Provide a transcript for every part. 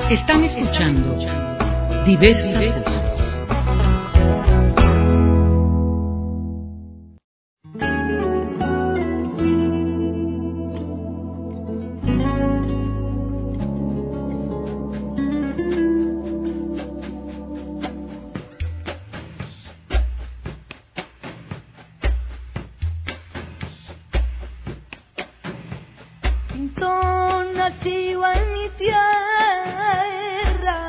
Están escuchando Diversas Voces. Nacido en mi tierra,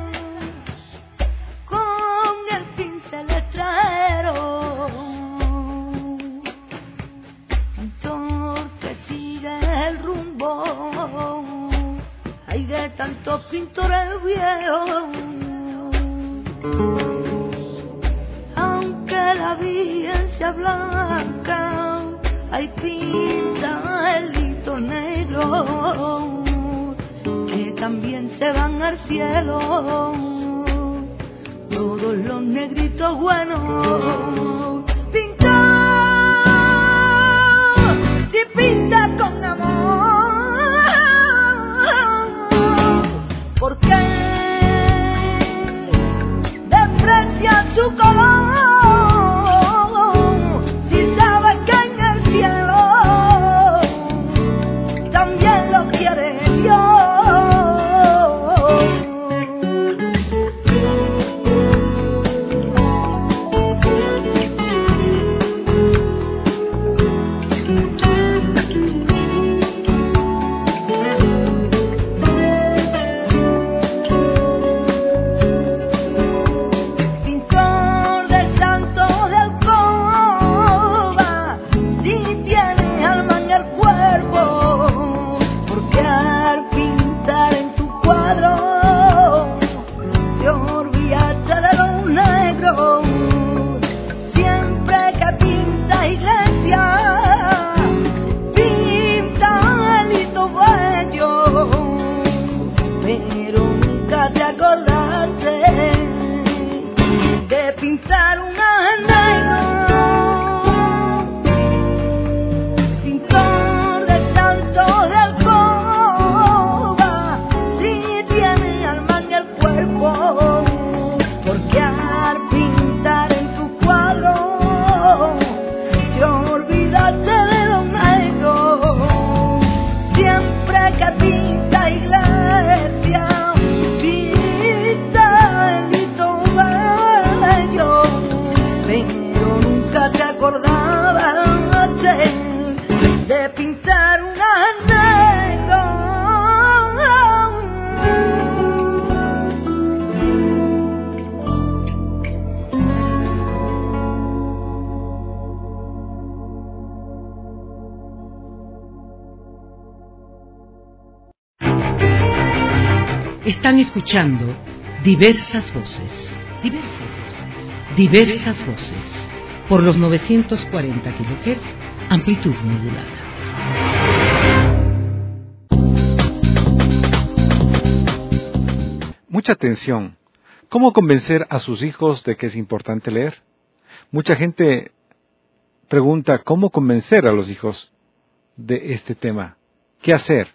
con el pincel extranjero, pintor que sigue el rumbo, hay de tantos pintores viejos, aunque la vida sea blanca, hay pintaelitos negros que también se van al cielo. Todos los negritos buenos, pintor, si pinta con amor, ¿por qué desprecia su color? Están escuchando Diversas Voces. Diversas Voces. Por los 940 kHz, amplitud modulada. Mucha atención. ¿Cómo convencer a sus hijos de que es importante leer? Mucha gente pregunta cómo convencer a los hijos de este tema. ¿Qué hacer?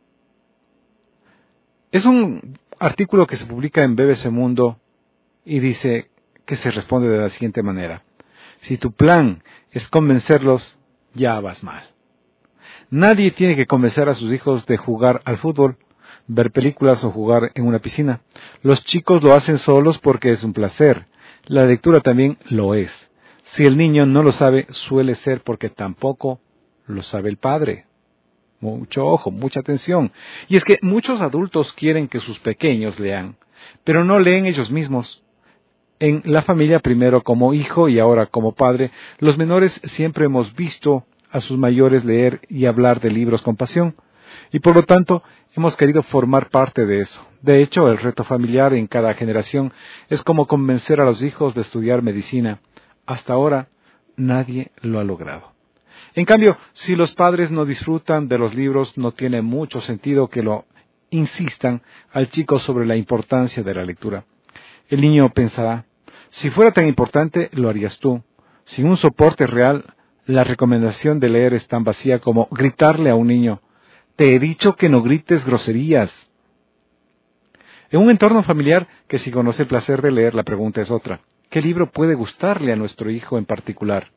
Es un artículo que se publica en BBC Mundo y dice que se responde de la siguiente manera. Si tu plan es convencerlos, ya vas mal. Nadie tiene que convencer a sus hijos de jugar al fútbol, ver películas o jugar en una piscina. Los chicos lo hacen solos porque es un placer. La lectura también lo es. Si el niño no lo sabe, suele ser porque tampoco lo sabe el padre. Mucho ojo, mucha atención. Y es que muchos adultos quieren que sus pequeños lean, pero no leen ellos mismos. En la familia, primero como hijo y ahora como padre, los menores siempre hemos visto a sus mayores leer y hablar de libros con pasión, y por lo tanto hemos querido formar parte de eso. De hecho, el reto familiar en cada generación es como convencer a los hijos de estudiar medicina. Hasta ahora, nadie lo ha logrado. En cambio, si los padres no disfrutan de los libros, no tiene mucho sentido que lo insistan al chico sobre la importancia de la lectura. El niño pensará, si fuera tan importante, lo harías tú. Sin un soporte real, la recomendación de leer es tan vacía como gritarle a un niño, te he dicho que no grites groserías. En un entorno familiar que si conoce el placer de leer, la pregunta es otra. ¿Qué libro puede gustarle a nuestro hijo en particular?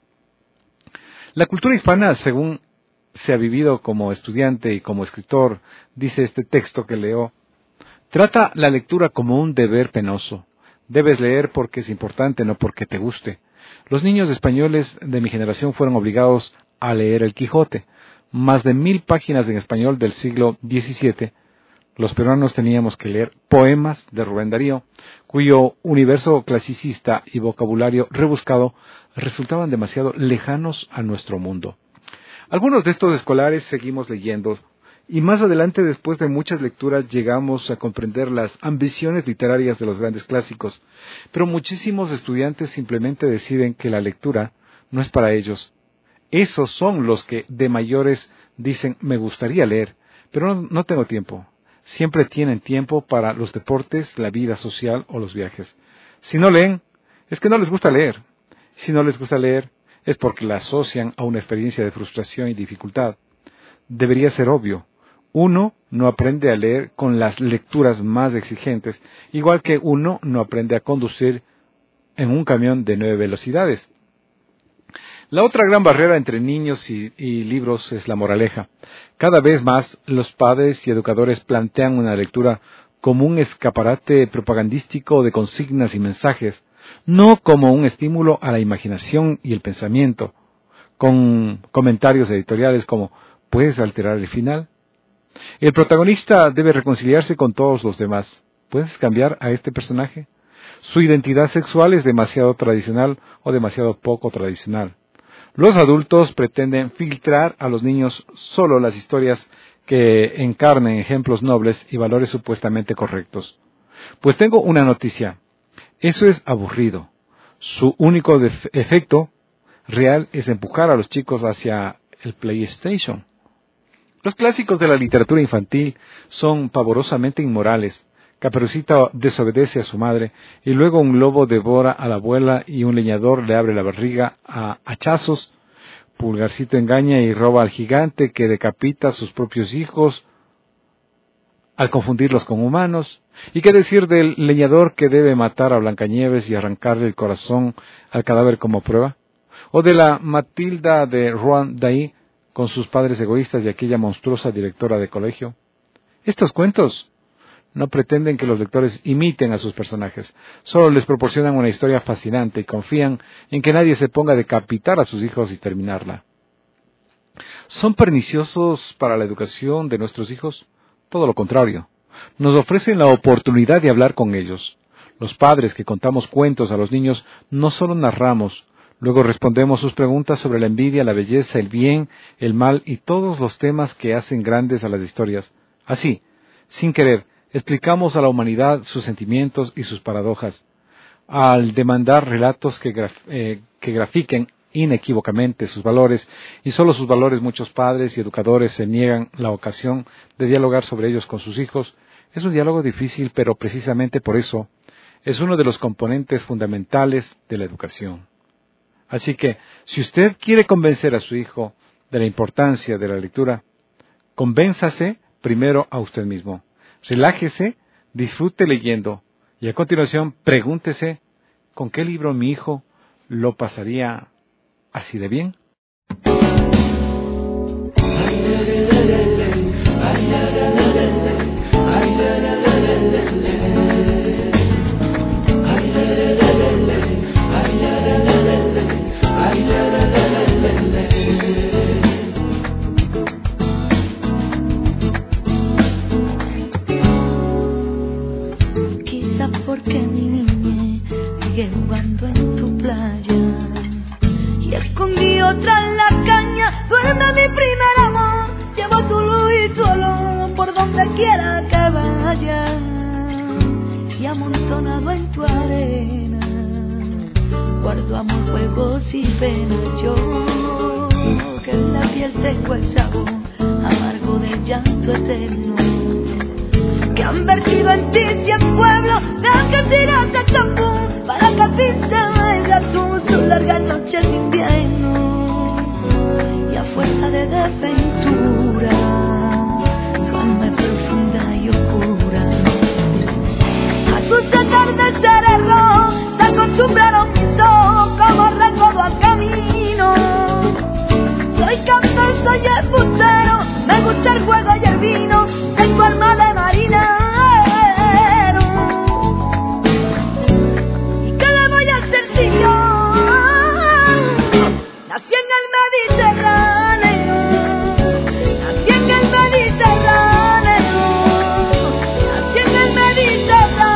La cultura hispana, según se ha vivido como estudiante y como escritor, dice este texto que leo, trata la lectura como un deber penoso. Debes leer porque es importante, no porque te guste. Los niños españoles de mi generación fueron obligados a leer El Quijote, más de 1000 páginas en español del siglo XVII. Los peruanos teníamos que leer poemas de Rubén Darío, cuyo universo clasicista y vocabulario rebuscado resultaban demasiado lejanos a nuestro mundo. Algunos de estos escolares seguimos leyendo, y más adelante, después de muchas lecturas, llegamos a comprender las ambiciones literarias de los grandes clásicos, pero muchísimos estudiantes simplemente deciden que la lectura no es para ellos. Esos son los que de mayores dicen, me gustaría leer, pero no tengo tiempo. Siempre tienen tiempo para los deportes, la vida social o los viajes. Si no leen, es que no les gusta leer. Si no les gusta leer, es porque la asocian a una experiencia de frustración y dificultad. Debería ser obvio. Uno no aprende a leer con las lecturas más exigentes, igual que uno no aprende a conducir en un camión de 9 velocidades. La otra gran barrera entre niños y libros es la moraleja. Cada vez más los padres y educadores plantean una lectura como un escaparate propagandístico de consignas y mensajes, no como un estímulo a la imaginación y el pensamiento, con comentarios editoriales como ¿puedes alterar el final? El protagonista debe reconciliarse con todos los demás. ¿Puedes cambiar a este personaje? Su identidad sexual es demasiado tradicional o demasiado poco tradicional. Los adultos pretenden filtrar a los niños solo las historias que encarnen ejemplos nobles y valores supuestamente correctos. Pues tengo una noticia. Eso es aburrido. Su único efecto real es empujar a los chicos hacia el PlayStation. Los clásicos de la literatura infantil son pavorosamente inmorales. Caperucita desobedece a su madre, y luego un lobo devora a la abuela y un leñador le abre la barriga a hachazos. Pulgarcito engaña y roba al gigante que decapita a sus propios hijos al confundirlos con humanos. ¿Y qué decir del leñador que debe matar a Blancanieves y arrancarle el corazón al cadáver como prueba? ¿O de la Matilda de Roald Dahl con sus padres egoístas y aquella monstruosa directora de colegio? Estos cuentos no pretenden que los lectores imiten a sus personajes, solo les proporcionan una historia fascinante y confían en que nadie se ponga a decapitar a sus hijos y terminarla. ¿Son perniciosos para la educación de nuestros hijos? Todo lo contrario. Nos ofrecen la oportunidad de hablar con ellos. Los padres que contamos cuentos a los niños no solo narramos, luego respondemos sus preguntas sobre la envidia, la belleza, el bien, el mal y todos los temas que hacen grandes a las historias. Así, sin querer, explicamos a la humanidad sus sentimientos y sus paradojas. Al demandar relatos que grafiquen inequívocamente sus valores, y solo sus valores, muchos padres y educadores se niegan la ocasión de dialogar sobre ellos con sus hijos. Es un diálogo difícil, pero precisamente por eso es uno de los componentes fundamentales de la educación. Así que, si usted quiere convencer a su hijo de la importancia de la lectura, convénzase primero a usted mismo. Relájese, disfrute leyendo y a continuación pregúntese ¿con qué libro mi hijo lo pasaría así de bien? Porque mi niñez sigue jugando en tu playa y escondido tras la caña duerme mi primer amor. Llevo tu luz y tu olor por donde quiera que vaya, y amontonado en tu arena guardo amor, juegos y penas. Yo que en la piel tengo el sabor amargo de llanto eterno que han vertido en ti 100 pueblos de que tiraste tampón para que a ti te venga tus largas noches de invierno, y a fuerza de desventura tu alma es profunda y oscura. fuego y el vino de tu alma de marinero. ¿Y qué le voy a hacer si yo nací en el Mediterráneo? Nací en el Mediterráneo. Nací en el Mediterráneo.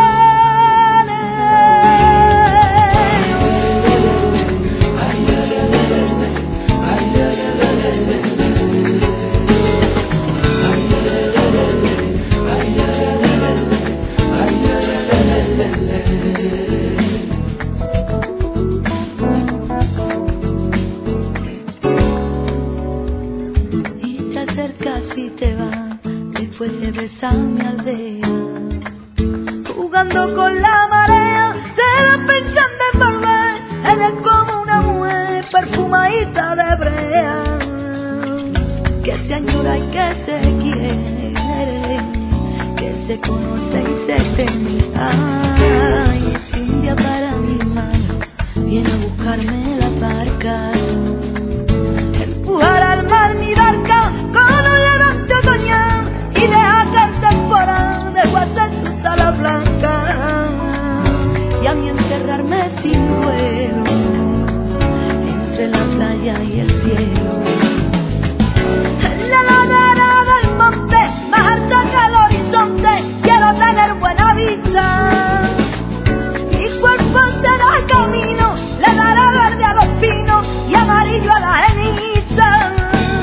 Y te acercas y te vas después de besar mi aldea, jugando con la marea, te vas pensando en volver. Eres como una mujer perfumadita de brea, que se añora y que se quiere, que se conoce y se teme. Ay, si un día para mi mano viene a buscarme la barca, empujar al mar mi barca con un levante otoñal y dejar que el temporal de hacer sus alas blancas, y a mí enterrarme sin duelo entre la playa y el cielo. En la ladera del monte, más alta que el horizonte, quiero tener buena vista. Mi cuerpo será camino, le dará verde a los pinos y amarillo a la ceniza.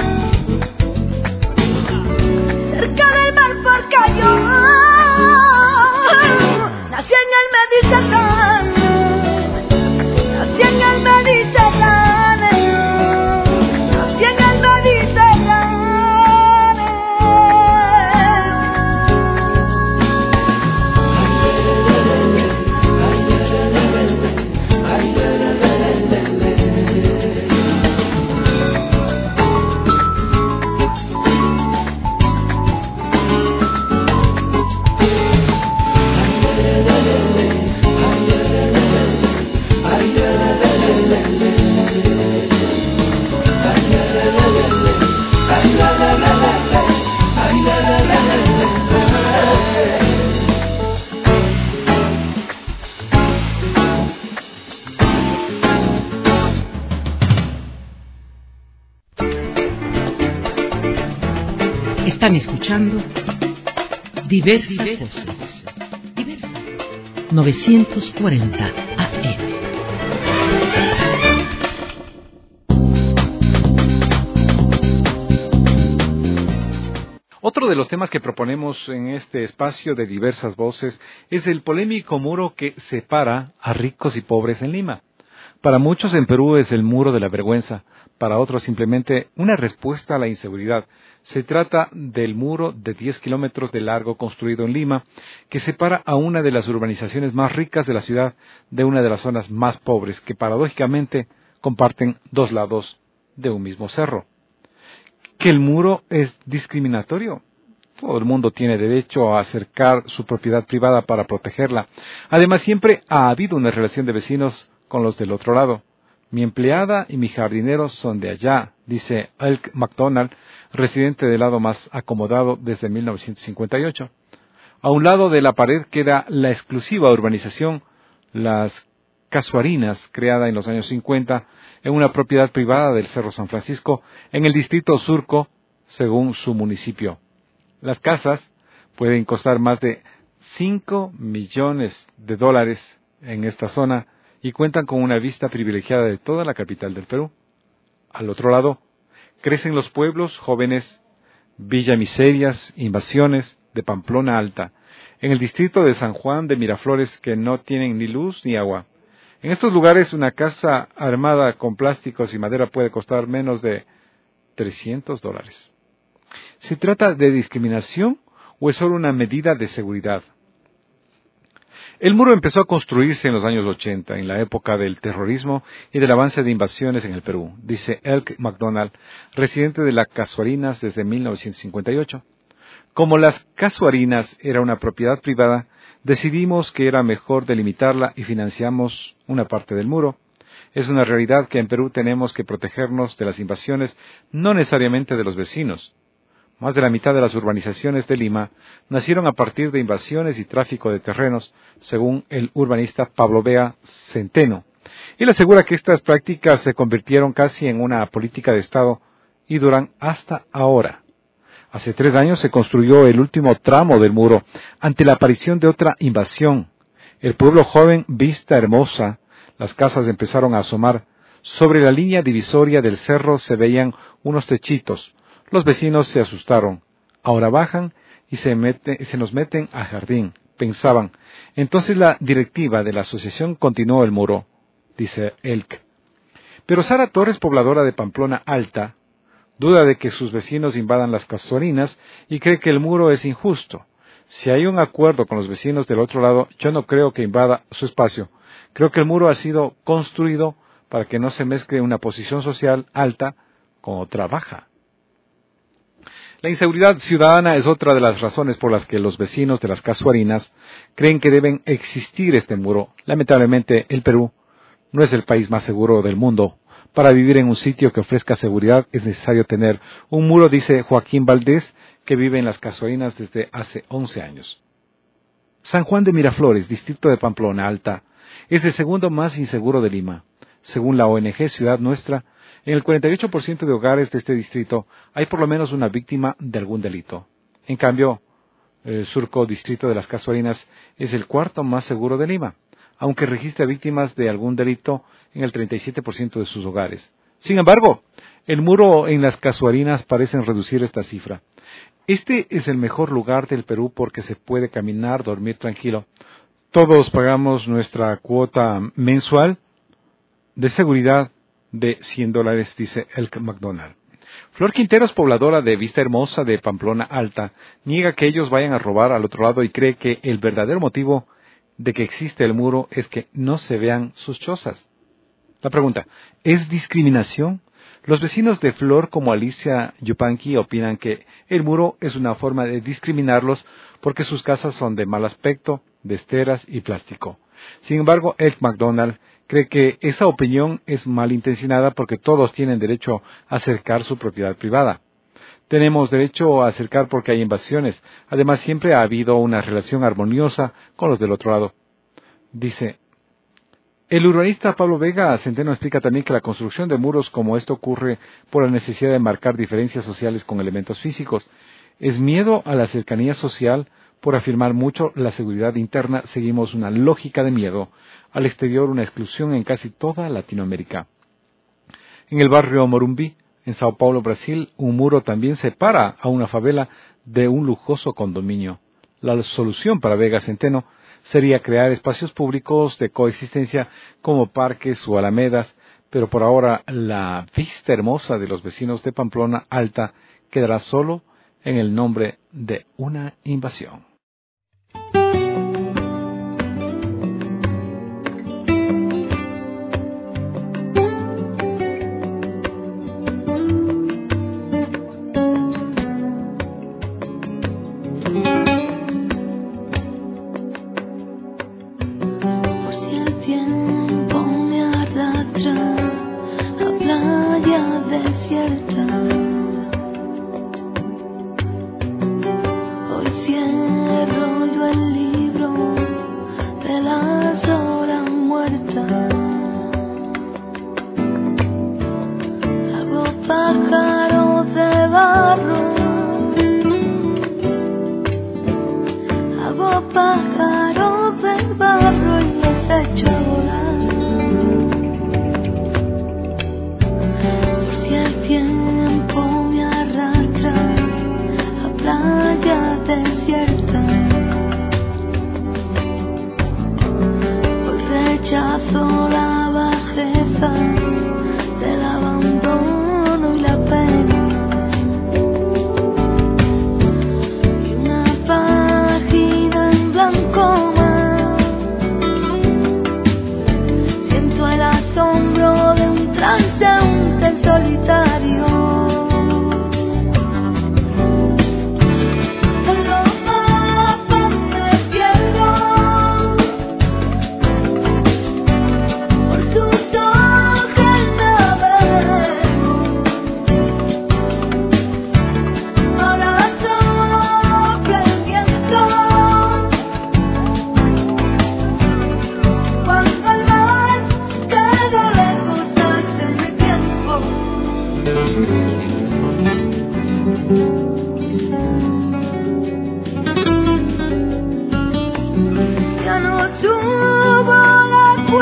Cerca del mar porque yo nací en el Mediterráneo. Nací en el Mediterráneo. Nací en el Mediterráneo. Están escuchando Diversas Voces. 940 AM. Otro de los temas que proponemos en este espacio de Diversas Voces es el polémico muro que separa a ricos y pobres en Lima. Para muchos en Perú es el muro de la vergüenza, para otros simplemente una respuesta a la inseguridad. Se trata del muro de 10 kilómetros de largo construido en Lima, que separa a una de las urbanizaciones más ricas de la ciudad de una de las zonas más pobres, que paradójicamente comparten dos lados de un mismo cerro. ¿Que el muro es discriminatorio? Todo el mundo tiene derecho a acercar su propiedad privada para protegerla. Además, siempre ha habido una relación de vecinos con los del otro lado. Mi empleada y mi jardinero son de allá, dice Elk McDonald, residente del lado más acomodado desde 1958. A un lado de la pared queda la exclusiva urbanización Las Casuarinas, creada en los años 50 en una propiedad privada del Cerro San Francisco, en el distrito Surco, según su municipio. Las casas pueden costar más de $5 millones en esta zona y cuentan con una vista privilegiada de toda la capital del Perú. Al otro lado, crecen los pueblos jóvenes Villa Miserias, Invasiones, de Pamplona Alta, en el distrito de San Juan de Miraflores, que no tienen ni luz ni agua. En estos lugares, una casa armada con plásticos y madera puede costar menos de $300. ¿Se trata de discriminación o es solo una medida de seguridad? El muro empezó a construirse en los años 80, en la época del terrorismo y del avance de invasiones en el Perú, dice Elk McDonald, residente de Las Casuarinas desde 1958. Como Las Casuarinas era una propiedad privada, decidimos que era mejor delimitarla y financiamos una parte del muro. Es una realidad que en Perú tenemos que protegernos de las invasiones, no necesariamente de los vecinos. Más de la mitad de las urbanizaciones de Lima nacieron a partir de invasiones y tráfico de terrenos, según el urbanista Pablo Vega Centeno. Él asegura que estas prácticas se convirtieron casi en una política de Estado y duran hasta ahora. Hace 3 años se construyó el último tramo del muro ante la aparición de otra invasión. El pueblo joven Vista Hermosa, las casas empezaron a asomar. Sobre la línea divisoria del cerro se veían unos techitos. Los vecinos se asustaron. Ahora bajan y se nos meten al jardín, pensaban. Entonces la directiva de la asociación continuó el muro, dice Elk. Pero Sara Torres, pobladora de Pamplona Alta, duda de que sus vecinos invadan las Casuarinas y cree que el muro es injusto. Si hay un acuerdo con los vecinos del otro lado, yo no creo que invada su espacio. Creo que el muro ha sido construido para que no se mezcle una posición social alta con otra baja. La inseguridad ciudadana es otra de las razones por las que los vecinos de las Casuarinas creen que deben existir este muro. Lamentablemente, el Perú no es el país más seguro del mundo. Para vivir en un sitio que ofrezca seguridad es necesario tener un muro, dice Joaquín Valdés, que vive en las Casuarinas desde hace 11 años. San Juan de Miraflores, distrito de Pamplona Alta, es el segundo más inseguro de Lima. Según la ONG Ciudad Nuestra, en el 48% de hogares de este distrito hay por lo menos una víctima de algún delito. En cambio, el Surco, distrito de las Casuarinas, es el cuarto más seguro de Lima, aunque registra víctimas de algún delito en el 37% de sus hogares. Sin embargo, el muro en las Casuarinas parece reducir esta cifra. Este es el mejor lugar del Perú porque se puede caminar, dormir tranquilo. Todos pagamos nuestra cuota mensual de seguridad de $100, dice Elk McDonald. Flor Quinteros, pobladora de Vista Hermosa de Pamplona Alta, niega que ellos vayan a robar al otro lado y cree que el verdadero motivo de que existe el muro es que no se vean sus chozas. La pregunta, ¿es discriminación? Los vecinos de Flor, como Alicia Yupanqui, opinan que el muro es una forma de discriminarlos porque sus casas son de mal aspecto, de esteras y plástico. Sin embargo, Elk McDonald cree que esa opinión es malintencionada porque todos tienen derecho a acercar su propiedad privada. Tenemos derecho a acercar porque hay invasiones. Además, siempre ha habido una relación armoniosa con los del otro lado. Dice, el urbanista Pablo Vega Centeno explica también que la construcción de muros como esto ocurre por la necesidad de marcar diferencias sociales con elementos físicos. Es miedo a la cercanía social. Por afirmar mucho la seguridad interna, seguimos una lógica de miedo. Al exterior, una exclusión en casi toda Latinoamérica. En el barrio Morumbi, en Sao Paulo, Brasil, un muro también separa a una favela de un lujoso condominio. La solución para Vega Centeno sería crear espacios públicos de coexistencia como parques o alamedas, pero por ahora la Vista Hermosa de los vecinos de Pamplona Alta quedará solo en el nombre de una invasión. Hoy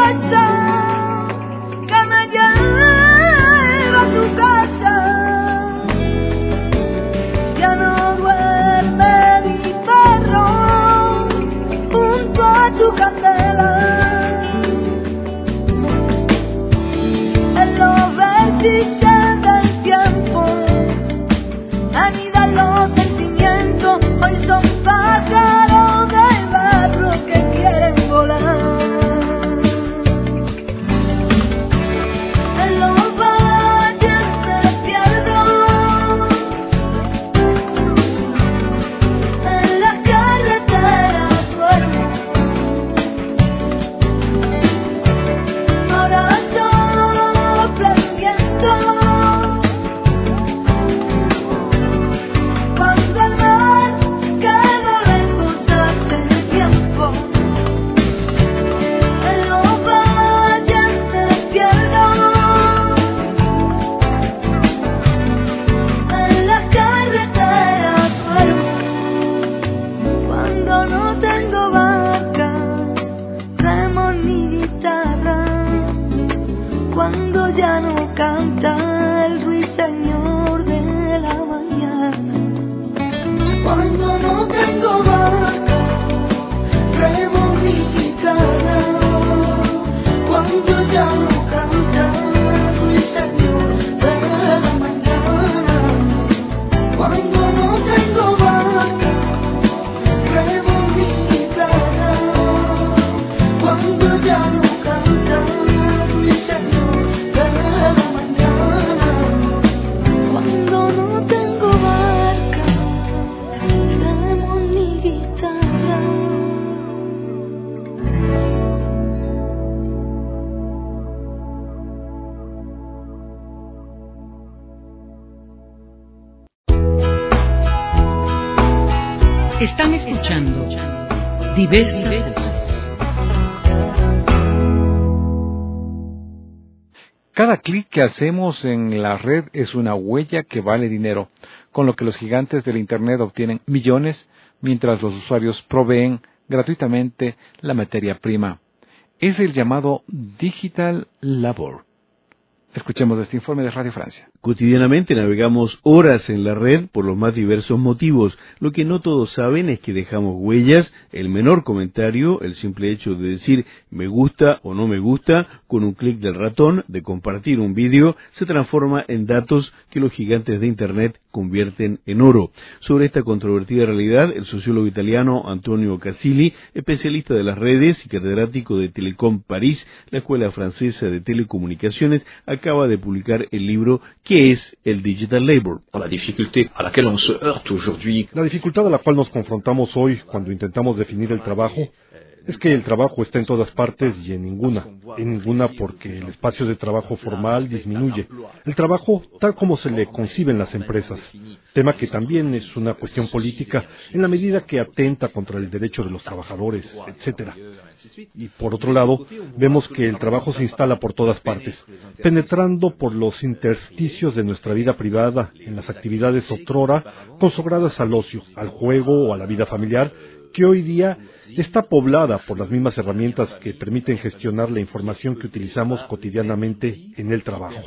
fuerza que me lleva a tu casa. Ya no duerme mi perro junto a tu candela. En los vértices del tiempo anidan los sentimientos, hoy son pájaros del barro que quieren volar. En los valles me pierdo, en la carretera duermo. Ahora sopla el viento, cuando el mar quedó lejos hace tiempo. En los valles me pierdo, en la carretera duermo. Cuando no tengo barca, remo ni guitarra, cuando ya no canta el ruiseñor de la mañana. Cuando no tengo barca, remo mi guitarra, cuando ya no canta el ruiseñor de la mañana. Cuando no tengo barca, remo mi guitarra, cuando ya no canta el ruiseñor de la mañana. Cuando no tengo barca, remo mi guitarra. Están escuchando Diversas Voces. Cada clic que hacemos en la red es una huella que vale dinero, con lo que los gigantes del Internet obtienen millones, mientras los usuarios proveen gratuitamente la materia prima. Es el llamado Digital Labor. Escuchemos este informe de Radio Francia. Cotidianamente navegamos horas en la red por los más diversos motivos. Lo que no todos saben es que dejamos huellas, el menor comentario, el simple hecho de decir me gusta o no me gusta, con un clic del ratón, de compartir un vídeo, se transforma en datos que los gigantes de Internet convierten en oro. Sobre esta controvertida realidad, el sociólogo italiano Antonio Casilli, especialista de las redes y catedrático de Telecom París, la Escuela Francesa de Telecomunicaciones, acaba de publicar el libro ¿Qué es el Digital Labor? La dificultad a la cual nos confrontamos hoy cuando intentamos definir el trabajo es que el trabajo está en todas partes y en ninguna porque el espacio de trabajo formal disminuye. El trabajo tal como se le concibe en las empresas, tema que también es una cuestión política en la medida que atenta contra el derecho de los trabajadores, etcétera. Y por otro lado, vemos que el trabajo se instala por todas partes, penetrando por los intersticios de nuestra vida privada en las actividades otrora consagradas al ocio, al juego o a la vida familiar, que hoy día está poblada por las mismas herramientas que permiten gestionar la información que utilizamos cotidianamente en el trabajo.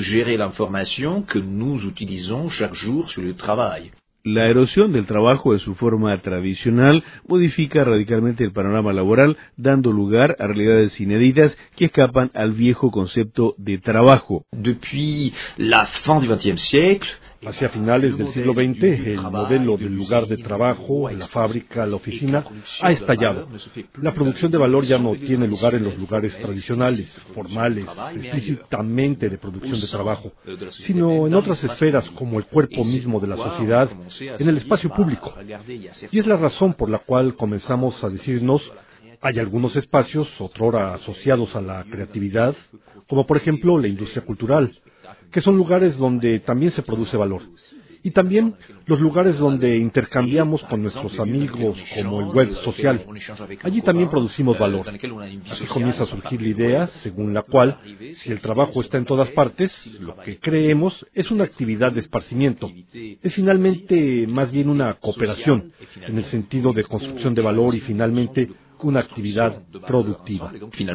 La erosión del trabajo en su forma tradicional modifica radicalmente el panorama laboral, dando lugar a realidades inéditas que escapan al viejo concepto de trabajo. Depuis la fin du XXe siècle, Hacia finales del siglo XX, el modelo del lugar de trabajo, la fábrica, la oficina, ha estallado. La producción de valor ya no tiene lugar en los lugares tradicionales, formales, explícitamente de producción de trabajo, sino en otras esferas como el cuerpo mismo de la sociedad, en el espacio público. Y es la razón por la cual comenzamos a decirnos: hay algunos espacios, otrora asociados a la creatividad, como por ejemplo la industria cultural, que son lugares donde también se produce valor. Y también los lugares donde intercambiamos con nuestros amigos, como el web social. Allí también producimos valor. Así comienza a surgir la idea según la cual, si el trabajo está en todas partes, lo que creemos es una actividad de esparcimiento. Es finalmente más bien una cooperación, en el sentido de construcción de valor y finalmente una actividad productiva.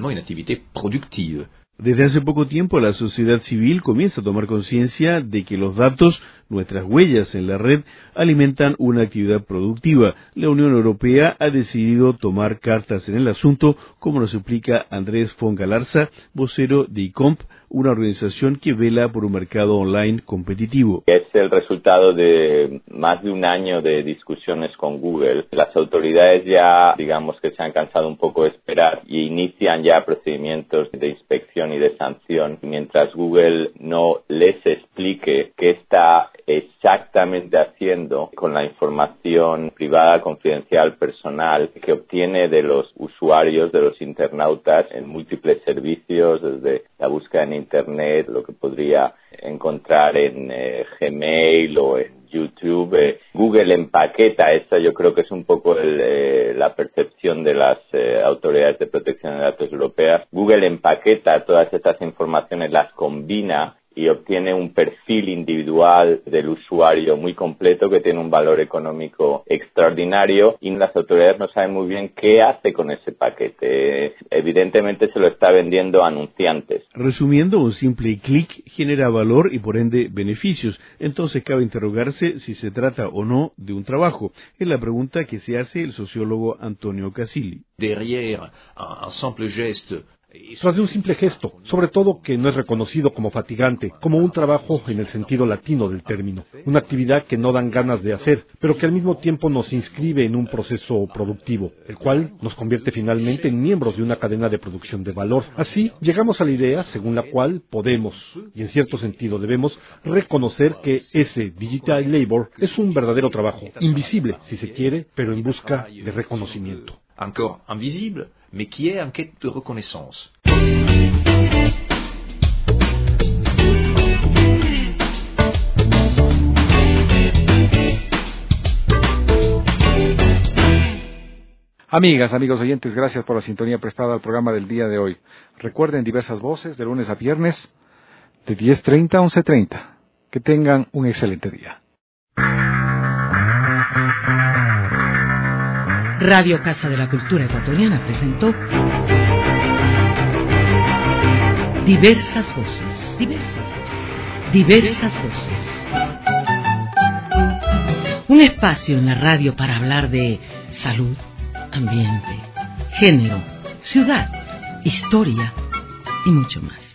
Desde hace poco tiempo la sociedad civil comienza a tomar conciencia de que los datos, nuestras huellas en la red, alimentan una actividad productiva. La Unión Europea ha decidido tomar cartas en el asunto, como nos explica Andrés Fongalarza, vocero de ICOMP, una organización que vela por un mercado online competitivo. Es el resultado de más de un año de discusiones con Google. Las autoridades ya, digamos que se han cansado un poco de esperar y inician ya procedimientos de inspección y de sanción, mientras Google no les explique qué está exactamente haciendo con la información privada, confidencial, personal que obtiene de los usuarios, de los internautas en múltiples servicios, desde la búsqueda en Internet, lo que podría encontrar en Gmail o en YouTube. Google empaqueta, esta yo creo que es un poco la percepción de las autoridades de protección de datos europeas. Google empaqueta todas estas informaciones, las combina y obtiene un perfil individual del usuario muy completo que tiene un valor económico extraordinario y las autoridades no saben muy bien qué hace con ese paquete. Evidentemente se lo está vendiendo a anunciantes. Resumiendo, un simple clic genera valor y por ende beneficios. Entonces cabe interrogarse si se trata o no de un trabajo. Es la pregunta que se hace el sociólogo Antonio Casilli. Tras de un simple gesto, sobre todo que no es reconocido como fatigante, como un trabajo en el sentido latino del término, una actividad que no dan ganas de hacer, pero que al mismo tiempo nos inscribe en un proceso productivo, el cual nos convierte finalmente en miembros de una cadena de producción de valor. Así, llegamos a la idea según la cual podemos, y en cierto sentido debemos, reconocer que ese digital labor es un verdadero trabajo, invisible si se quiere, pero en busca de reconocimiento. Encore invisible, mais qui est en quête de reconnaissance. Amigas, amigos oyentes, gracias por la sintonía prestada al programa del día de hoy. Recuerden Diversas Voces de lunes a viernes de 10:30 a 11:30. Que tengan un excelente día. Radio Casa de la Cultura Ecuatoriana presentó Diversas Voces. Diversas Voces. Un espacio en la radio para hablar de salud, ambiente, género, ciudad, historia y mucho más.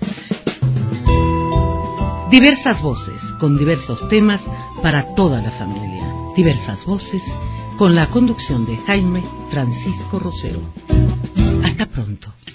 Diversas Voces, con diversos temas para toda la familia. Diversas Voces, con la conducción de Jaime Francisco Rosero. Hasta pronto.